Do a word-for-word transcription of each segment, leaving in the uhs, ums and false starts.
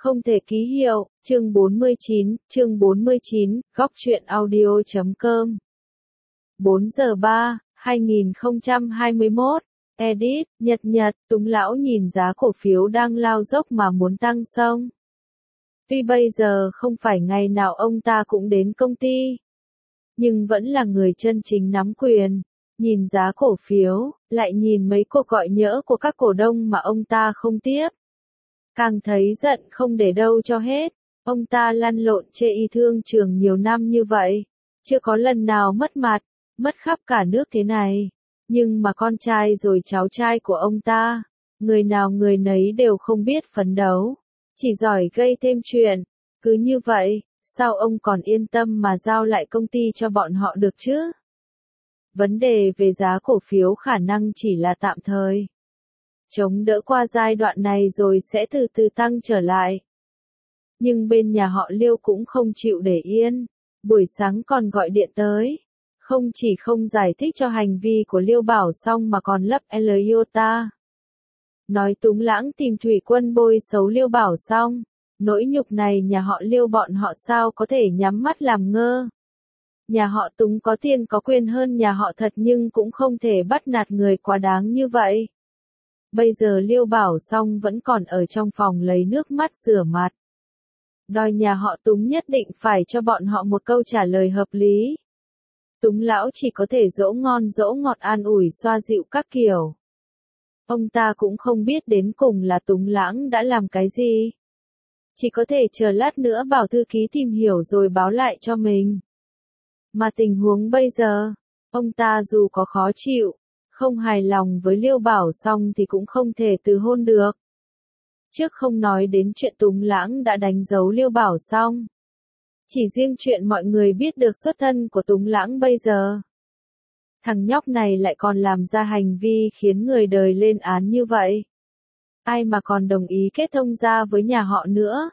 Không thể ký hiệu, chương bốn mươi chín, chương bốn mươi chín, góc truyện audio chấm com. bốn giờ ba, hai nghìn không trăm hai mươi mốt, edit, nhật nhật, Túng lão nhìn giá cổ phiếu đang lao dốc mà muốn tăng sông. Tuy bây giờ không phải ngày nào ông ta cũng đến công ty, nhưng vẫn là người chân chính nắm quyền. Nhìn giá cổ phiếu, lại nhìn mấy cuộc gọi nhỡ của các cổ đông mà ông ta không tiếp. Càng thấy giận không để đâu cho hết. Ông ta lăn lộn chê y thương trường nhiều năm như vậy, chưa có lần nào mất mặt, mất khắp cả nước thế này. Nhưng mà con trai rồi cháu trai của ông ta, người nào người nấy đều không biết phấn đấu, chỉ giỏi gây thêm chuyện. Cứ như vậy, sao ông còn yên tâm mà giao lại công ty cho bọn họ được chứ? Vấn đề về giá cổ phiếu khả năng chỉ là tạm thời. Chống đỡ qua giai đoạn này rồi sẽ từ từ tăng trở lại. Nhưng bên nhà họ Liêu cũng không chịu để yên. Buổi sáng còn gọi điện tới. Không chỉ không giải thích cho hành vi của Liêu Bảo Song mà còn lấp L iota. Nói Túng Lãng tìm Thủy Quân bôi xấu Liêu Bảo Song. Nỗi nhục này nhà họ Liêu bọn họ sao có thể nhắm mắt làm ngơ. Nhà họ Túng có tiền có quyền hơn nhà họ Thật nhưng cũng không thể bắt nạt người quá đáng như vậy. Bây giờ Liêu Bảo Song vẫn còn ở trong phòng lấy nước mắt rửa mặt. Đòi nhà họ Túng nhất định phải cho bọn họ một câu trả lời hợp lý. Túng lão chỉ có thể dỗ ngon dỗ ngọt an ủi xoa dịu các kiểu. Ông ta cũng không biết đến cùng là Túng Lãng đã làm cái gì. Chỉ có thể chờ lát nữa bảo thư ký tìm hiểu rồi báo lại cho mình. Mà tình huống bây giờ, ông ta dù có khó chịu, không hài lòng với Liêu Bảo Song thì cũng không thể từ hôn được. Trước không nói đến chuyện Túng Lãng đã đánh dấu Liêu Bảo Song. Chỉ riêng chuyện mọi người biết được xuất thân của Túng Lãng bây giờ. Thằng nhóc này lại còn làm ra hành vi khiến người đời lên án như vậy. Ai mà còn đồng ý kết thông gia với nhà họ nữa.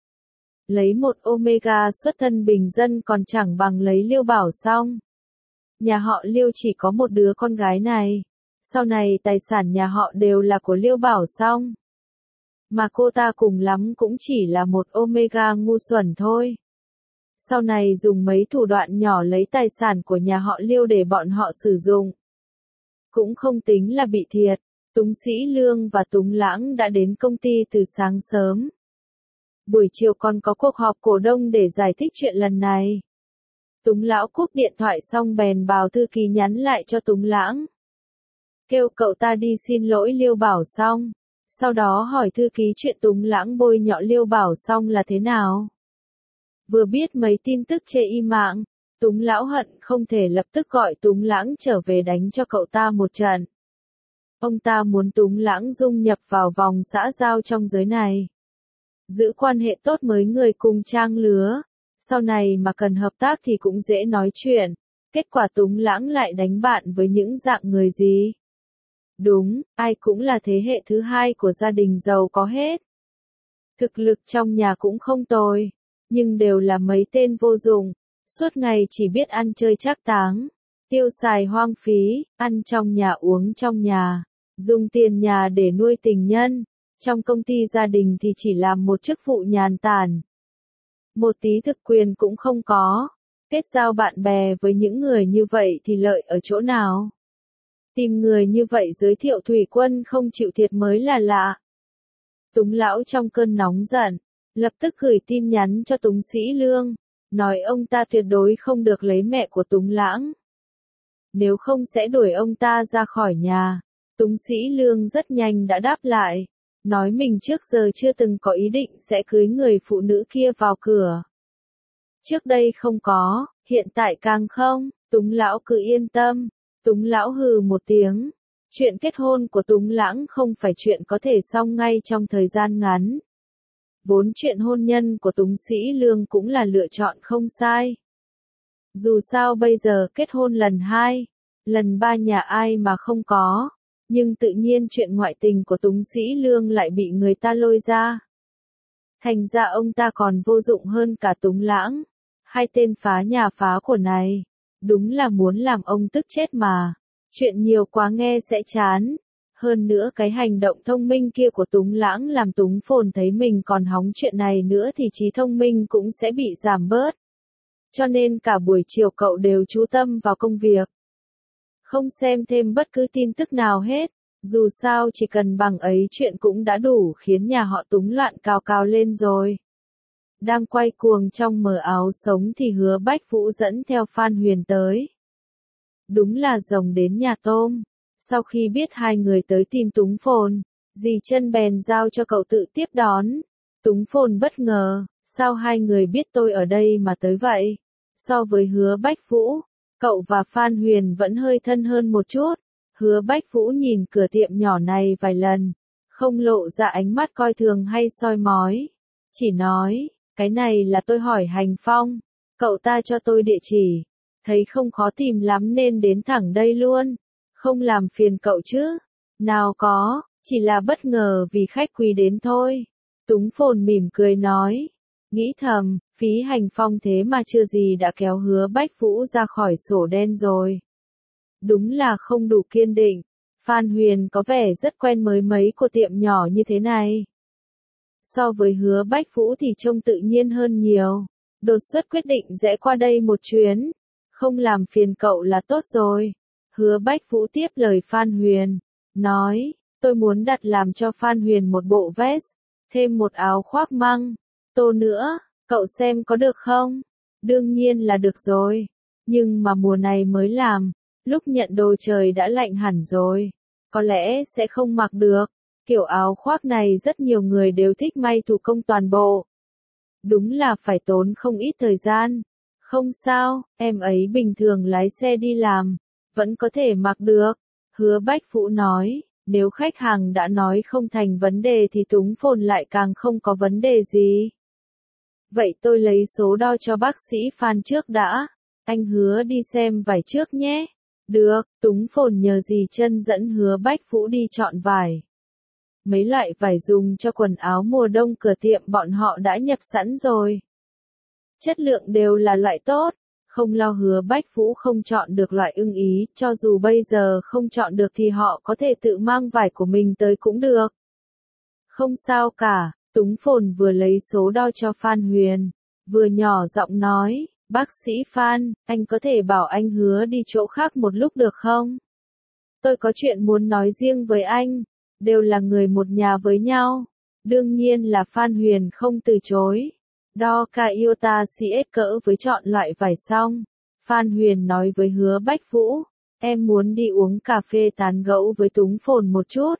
Lấy một Omega xuất thân bình dân còn chẳng bằng lấy Liêu Bảo Song. Nhà họ Liêu chỉ có một đứa con gái này. Sau này tài sản nhà họ đều là của Liêu Bảo Song. Mà cô ta cùng lắm cũng chỉ là một Omega ngu xuẩn thôi. Sau này dùng mấy thủ đoạn nhỏ lấy tài sản của nhà họ Liêu để bọn họ sử dụng. Cũng không tính là bị thiệt. Túng Sĩ Lương và Túng Lãng đã đến công ty từ sáng sớm. Buổi chiều còn có cuộc họp cổ đông để giải thích chuyện lần này. Túng lão cúp điện thoại xong bèn bảo thư ký nhắn lại cho Túng Lãng. Kêu cậu ta đi xin lỗi Liêu Bảo Song. Sau đó hỏi thư ký chuyện Túng Lãng bôi nhọ Liêu Bảo Song là thế nào. Vừa biết mấy tin tức chê y mạng, Túng lão hận không thể lập tức gọi Túng Lãng trở về đánh cho cậu ta một trận. Ông ta muốn Túng Lãng dung nhập vào vòng xã giao trong giới này. Giữ quan hệ tốt với người cùng trang lứa. Sau này mà cần hợp tác thì cũng dễ nói chuyện. Kết quả Túng Lãng lại đánh bạn với những dạng người gì? Đúng, ai cũng là thế hệ thứ hai của gia đình giàu có hết. Thực lực trong nhà cũng không tồi. Nhưng đều là mấy tên vô dụng. Suốt ngày chỉ biết ăn chơi trác táng. Tiêu xài hoang phí, ăn trong nhà uống trong nhà. Dùng tiền nhà để nuôi tình nhân. Trong công ty gia đình thì chỉ làm một chức vụ nhàn tản. Một tí thực quyền cũng không có. Kết giao bạn bè với những người như vậy thì lợi ở chỗ nào? Tìm người như vậy giới thiệu Thủy Quân không chịu thiệt mới là lạ. Túng lão trong cơn nóng giận, lập tức gửi tin nhắn cho Túng Sĩ Lương, nói ông ta tuyệt đối không được lấy mẹ của Túng Lãng. Nếu không sẽ đuổi ông ta ra khỏi nhà. Túng Sĩ Lương rất nhanh đã đáp lại. Nói mình trước giờ chưa từng có ý định sẽ cưới người phụ nữ kia vào cửa. Trước đây không có, hiện tại càng không, Túng lão cứ yên tâm. Túng lão hừ một tiếng. Chuyện kết hôn của Túng Lãng không phải chuyện có thể xong ngay trong thời gian ngắn. Vốn chuyện hôn nhân của Túng Sĩ Lương cũng là lựa chọn không sai. Dù sao bây giờ kết hôn lần hai, lần ba nhà ai mà không có. Nhưng tự nhiên chuyện ngoại tình của Túng Sĩ Lương lại bị người ta lôi ra. Thành ra ông ta còn vô dụng hơn cả Túng Lãng. Hai tên phá nhà phá của này. Đúng là muốn làm ông tức chết mà. Chuyện nhiều quá nghe sẽ chán. Hơn nữa cái hành động thông minh kia của Túng Lãng làm Túng Phồn thấy mình còn hóng chuyện này nữa thì trí thông minh cũng sẽ bị giảm bớt. Cho nên cả buổi chiều cậu đều chú tâm vào công việc. Không xem thêm bất cứ tin tức nào hết. Dù sao chỉ cần bằng ấy chuyện cũng đã đủ khiến nhà họ Túng loạn cào cào lên rồi. Đang quay cuồng trong mờ áo sống thì Hứa Bách Vũ dẫn theo Phan Huyền tới. Đúng là rồng đến nhà tôm. Sau khi biết hai người tới tìm Túng Phồn, dì Chân bèn giao cho cậu tự tiếp đón. Túng Phồn bất ngờ, sao hai người biết tôi ở đây mà tới vậy? So với Hứa Bách Vũ, cậu và Phan Huyền vẫn hơi thân hơn một chút. Hứa Bách Vũ nhìn cửa tiệm nhỏ này vài lần, không lộ ra ánh mắt coi thường hay soi mói. Chỉ nói, cái này là tôi hỏi Hành Phong, cậu ta cho tôi địa chỉ, thấy không khó tìm lắm nên đến thẳng đây luôn, không làm phiền cậu chứ. Nào có, chỉ là bất ngờ vì khách quý đến thôi. Túng Phồn mỉm cười nói, nghĩ thầm, phí Hành Phong thế mà chưa gì đã kéo Hứa Bách Vũ ra khỏi sổ đen rồi. Đúng là không đủ kiên định. Phan Huyền có vẻ rất quen mới mấy của tiệm nhỏ như thế này. So với Hứa Bách Vũ thì trông tự nhiên hơn nhiều. Đột xuất quyết định rẽ qua đây một chuyến. Không làm phiền cậu là tốt rồi. Hứa Bách Vũ tiếp lời Phan Huyền. Nói, tôi muốn đặt làm cho Phan Huyền một bộ vest. Thêm một áo khoác măng. Tô nữa, cậu xem có được không? Đương nhiên là được rồi. Nhưng mà mùa này mới làm. Lúc nhận đồ trời đã lạnh hẳn rồi. Có lẽ sẽ không mặc được. Kiểu áo khoác này rất nhiều người đều thích may thủ công toàn bộ. Đúng là phải tốn không ít thời gian. Không sao, em ấy bình thường lái xe đi làm. Vẫn có thể mặc được. Hứa Bách Vũ nói, nếu khách hàng đã nói không thành vấn đề thì Túng Phồn lại càng không có vấn đề gì. Vậy tôi lấy số đo cho bác sĩ Phan trước đã. Anh Hứa đi xem vải trước nhé. Được, Túng Phồn nhờ dì Chân dẫn Hứa Bách Vũ đi chọn vải. Mấy loại vải dùng cho quần áo mùa đông cửa tiệm bọn họ đã nhập sẵn rồi. Chất lượng đều là loại tốt, không lo Hứa Bách Vũ không chọn được loại ưng ý, cho dù bây giờ không chọn được thì họ có thể tự mang vải của mình tới cũng được. Không sao cả, Túng Phồn vừa lấy số đo cho Phan Huyền, vừa nhỏ giọng nói. Bác sĩ Phan, anh có thể bảo anh Hứa đi chỗ khác một lúc được không? Tôi có chuyện muốn nói riêng với anh, đều là người một nhà với nhau. Đương nhiên là Phan Huyền không từ chối. Đo ca iota xê ét cỡ với chọn loại vải xong. Phan Huyền nói với Hứa Bách Vũ, em muốn đi uống cà phê tán gẫu với Túng Phồn một chút.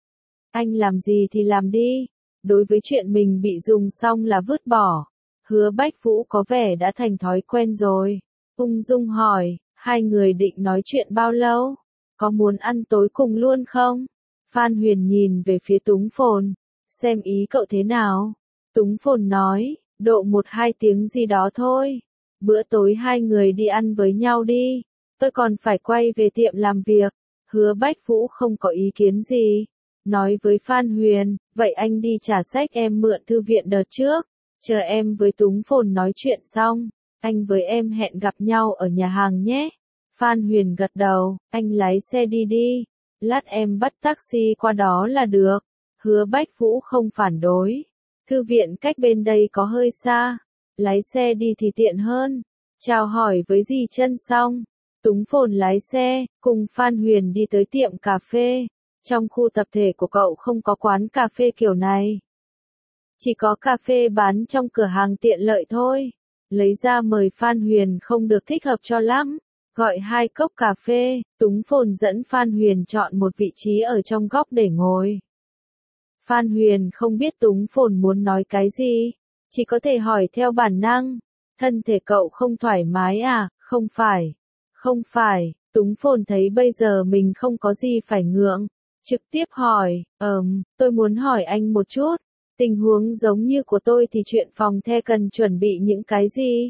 Anh làm gì thì làm đi, đối với chuyện mình bị dùng xong là vứt bỏ. Hứa Bách Vũ có vẻ đã thành thói quen rồi. Ung dung hỏi, hai người định nói chuyện bao lâu? Có muốn ăn tối cùng luôn không? Phan Huyền nhìn về phía Túng Phồn, xem ý cậu thế nào. Túng Phồn nói, độ một hai tiếng gì đó thôi. Bữa tối hai người đi ăn với nhau đi. Tôi còn phải quay về tiệm làm việc. Hứa Bách Vũ không có ý kiến gì. Nói với Phan Huyền, vậy anh đi trả sách em mượn thư viện đợt trước. Chờ em với Túng Phồn nói chuyện xong, anh với em hẹn gặp nhau ở nhà hàng nhé. Phan Huyền gật đầu, anh lái xe đi đi. Lát em bắt taxi qua đó là được. Hứa Bách Vũ không phản đối. Thư viện cách bên đây có hơi xa. Lái xe đi thì tiện hơn. Chào hỏi với dì Chân xong. Túng Phồn lái xe, cùng Phan Huyền đi tới tiệm cà phê. Trong khu tập thể của cậu không có quán cà phê kiểu này. Chỉ có cà phê bán trong cửa hàng tiện lợi thôi. Lấy ra mời Phan Huyền không được thích hợp cho lắm. Gọi hai cốc cà phê, Túng Phồn dẫn Phan Huyền chọn một vị trí ở trong góc để ngồi. Phan Huyền không biết Túng Phồn muốn nói cái gì. Chỉ có thể hỏi theo bản năng. Thân thể cậu không thoải mái à? Không phải. Không phải, Túng Phồn thấy bây giờ mình không có gì phải ngượng. Trực tiếp hỏi, ờm, tôi muốn hỏi anh một chút. Tình huống giống như của tôi thì chuyện phòng the cần chuẩn bị những cái gì?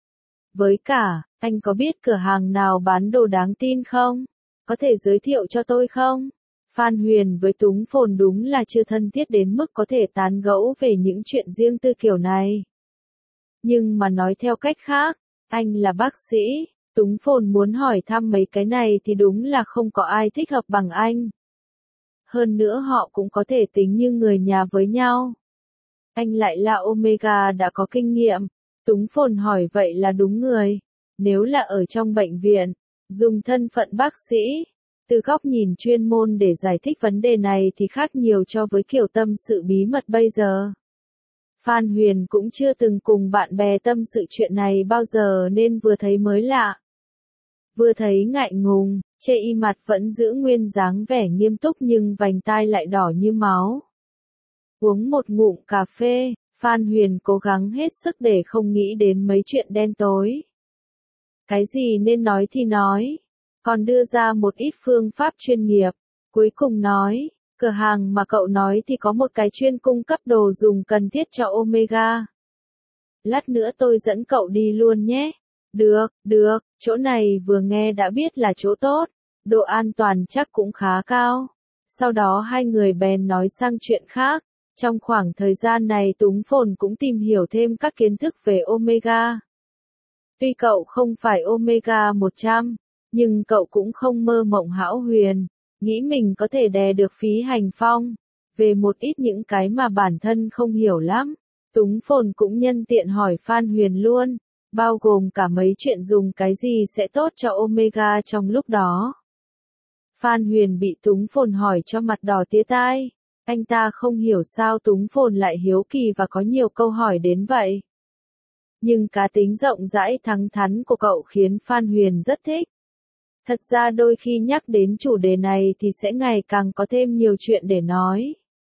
Với cả, anh có biết cửa hàng nào bán đồ đáng tin không? Có thể giới thiệu cho tôi không? Phan Huyền với Túng Phồn đúng là chưa thân thiết đến mức có thể tán gẫu về những chuyện riêng tư kiểu này. Nhưng mà nói theo cách khác, anh là bác sĩ, Túng Phồn muốn hỏi thăm mấy cái này thì đúng là không có ai thích hợp bằng anh. Hơn nữa họ cũng có thể tính như người nhà với nhau. Anh lại là Omega đã có kinh nghiệm. Túng phồn hỏi vậy là đúng người. Nếu là ở trong bệnh viện, dùng thân phận bác sĩ, từ góc nhìn chuyên môn để giải thích vấn đề này thì khác nhiều cho với kiểu tâm sự bí mật bây giờ. Phan Huyền cũng chưa từng cùng bạn bè tâm sự chuyện này bao giờ nên vừa thấy mới lạ. Vừa thấy ngại ngùng, chê y mặt vẫn giữ nguyên dáng vẻ nghiêm túc nhưng vành tai lại đỏ như máu. Uống một ngụm cà phê, Phan Huyền cố gắng hết sức để không nghĩ đến mấy chuyện đen tối. Cái gì nên nói thì nói, còn đưa ra một ít phương pháp chuyên nghiệp. Cuối cùng nói, cửa hàng mà cậu nói thì có một cái chuyên cung cấp đồ dùng cần thiết cho Omega. Lát nữa tôi dẫn cậu đi luôn nhé. Được, được, chỗ này vừa nghe đã biết là chỗ tốt, độ an toàn chắc cũng khá cao. Sau đó hai người bèn nói sang chuyện khác. Trong khoảng thời gian này Túng Phồn cũng tìm hiểu thêm các kiến thức về Omega. Tuy cậu không phải Omega một trăm, nhưng cậu cũng không mơ mộng hão huyền, nghĩ mình có thể đè được Phí Hành Phong. Về một ít những cái mà bản thân không hiểu lắm, Túng Phồn cũng nhân tiện hỏi Phan Huyền luôn, bao gồm cả mấy chuyện dùng cái gì sẽ tốt cho Omega trong lúc đó. Phan Huyền bị Túng Phồn hỏi cho mặt đỏ tía tai. Anh ta không hiểu sao Túng Phồn lại hiếu kỳ và có nhiều câu hỏi đến vậy. Nhưng cá tính rộng rãi thẳng thắn của cậu khiến Phan Huyền rất thích. Thật ra đôi khi nhắc đến chủ đề này thì sẽ ngày càng có thêm nhiều chuyện để nói.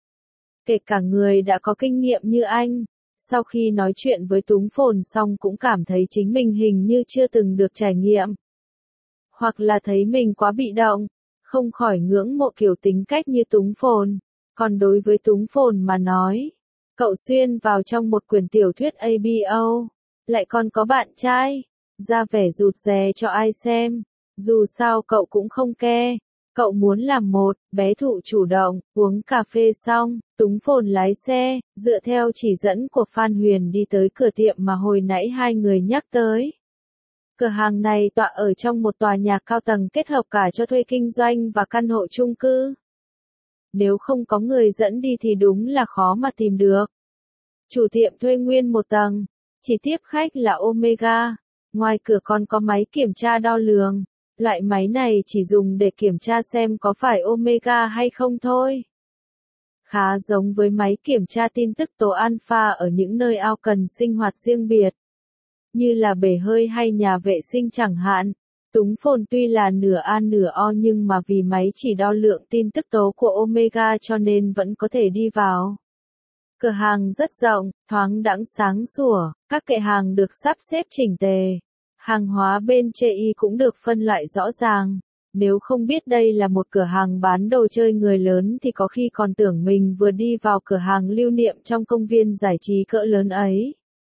Kể cả người đã có kinh nghiệm như anh, sau khi nói chuyện với Túng Phồn xong cũng cảm thấy chính mình hình như chưa từng được trải nghiệm. Hoặc là thấy mình quá bị động, không khỏi ngưỡng mộ kiểu tính cách như Túng Phồn. Còn đối với Túng Phồn mà nói, cậu xuyên vào trong một quyển tiểu thuyết a bê o, lại còn có bạn trai, ra vẻ rụt rè cho ai xem. Dù sao cậu cũng không ke, cậu muốn làm một bé thụ chủ động. Uống cà phê xong, Túng Phồn lái xe, dựa theo chỉ dẫn của Phan Huyền đi tới cửa tiệm mà hồi nãy hai người nhắc tới. Cửa hàng này tọa ở trong một tòa nhà cao tầng kết hợp cả cho thuê kinh doanh và căn hộ chung cư. Nếu không có người dẫn đi thì đúng là khó mà tìm được. Chủ tiệm thuê nguyên một tầng, chỉ tiếp khách là Omega. Ngoài cửa còn có máy kiểm tra đo lường. Loại máy này chỉ dùng để kiểm tra xem có phải Omega hay không thôi. Khá giống với máy kiểm tra tin tức tố alpha ở những nơi ao cần sinh hoạt riêng biệt. Như là bể hơi hay nhà vệ sinh chẳng hạn. Túng Phồn tuy là nửa A nửa O nhưng mà vì máy chỉ đo lượng tin tức tố của Omega cho nên vẫn có thể đi vào. Cửa hàng rất rộng, thoáng đãng sáng sủa, các kệ hàng được sắp xếp chỉnh tề. Hàng hóa bên chê y cũng được phân loại rõ ràng. Nếu không biết đây là một cửa hàng bán đồ chơi người lớn thì có khi còn tưởng mình vừa đi vào cửa hàng lưu niệm trong công viên giải trí cỡ lớn ấy.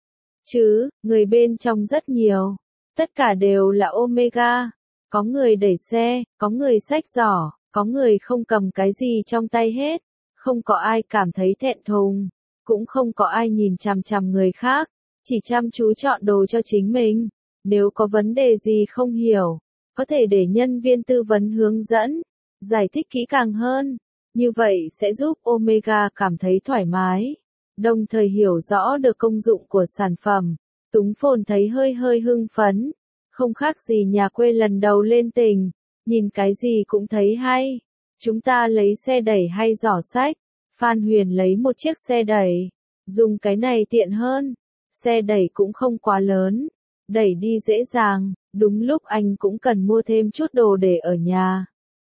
Chứ, người bên trong rất nhiều. Tất cả đều là Omega. Có người đẩy xe, có người xách giỏ, có người không cầm cái gì trong tay hết. Không có ai cảm thấy thẹn thùng. Cũng không có ai nhìn chằm chằm người khác. Chỉ chăm chú chọn đồ cho chính mình. Nếu có vấn đề gì không hiểu, có thể để nhân viên tư vấn hướng dẫn, giải thích kỹ càng hơn. Như vậy sẽ giúp Omega cảm thấy thoải mái, đồng thời hiểu rõ được công dụng của sản phẩm. Túng Phồn thấy hơi hơi hưng phấn, không khác gì nhà quê lần đầu lên tỉnh, nhìn cái gì cũng thấy hay. Chúng ta lấy xe đẩy hay giỏ xách? Phan Huyền lấy một chiếc xe đẩy, dùng cái này tiện hơn. Xe đẩy cũng không quá lớn, đẩy đi dễ dàng, đúng lúc anh cũng cần mua thêm chút đồ để ở nhà.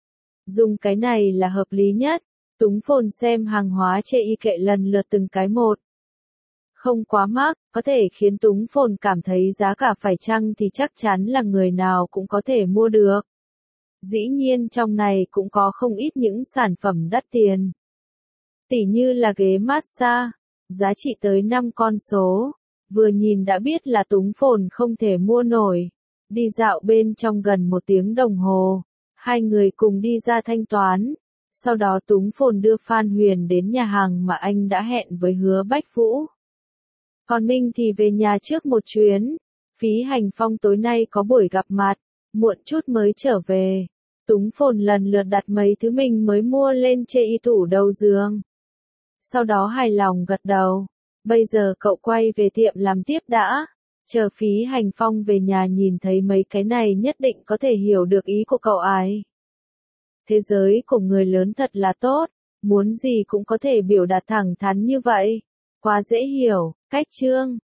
Dùng cái này là hợp lý nhất. Túng Phồn xem hàng hóa chê y kệ lần lượt từng cái một. Không quá mắc, có thể khiến Túng Phồn cảm thấy giá cả phải chăng thì chắc chắn là người nào cũng có thể mua được. Dĩ nhiên trong này cũng có không ít những sản phẩm đắt tiền. Tỉ như là ghế massage, giá trị tới năm con số. Vừa nhìn đã biết là Túng Phồn không thể mua nổi. Đi dạo bên trong gần một tiếng đồng hồ. Hai người cùng đi ra thanh toán. Sau đó Túng Phồn đưa Phan Huyền đến nhà hàng mà anh đã hẹn với Hứa Bách Vũ. Còn Minh thì về nhà trước một chuyến. Phí Hành Phong tối nay có buổi gặp mặt, muộn chút mới trở về. Túng phồn lần lượt đặt mấy thứ mình mới mua lên chê y tủ đầu giường. Sau đó hài lòng gật đầu. Bây giờ cậu quay về tiệm làm tiếp đã. Chờ Phí Hành Phong về nhà nhìn thấy mấy cái này nhất định có thể hiểu được ý của cậu ấy. Thế giới của người lớn thật là tốt, muốn gì cũng có thể biểu đạt thẳng thắn như vậy. Quá dễ hiểu, cách chương.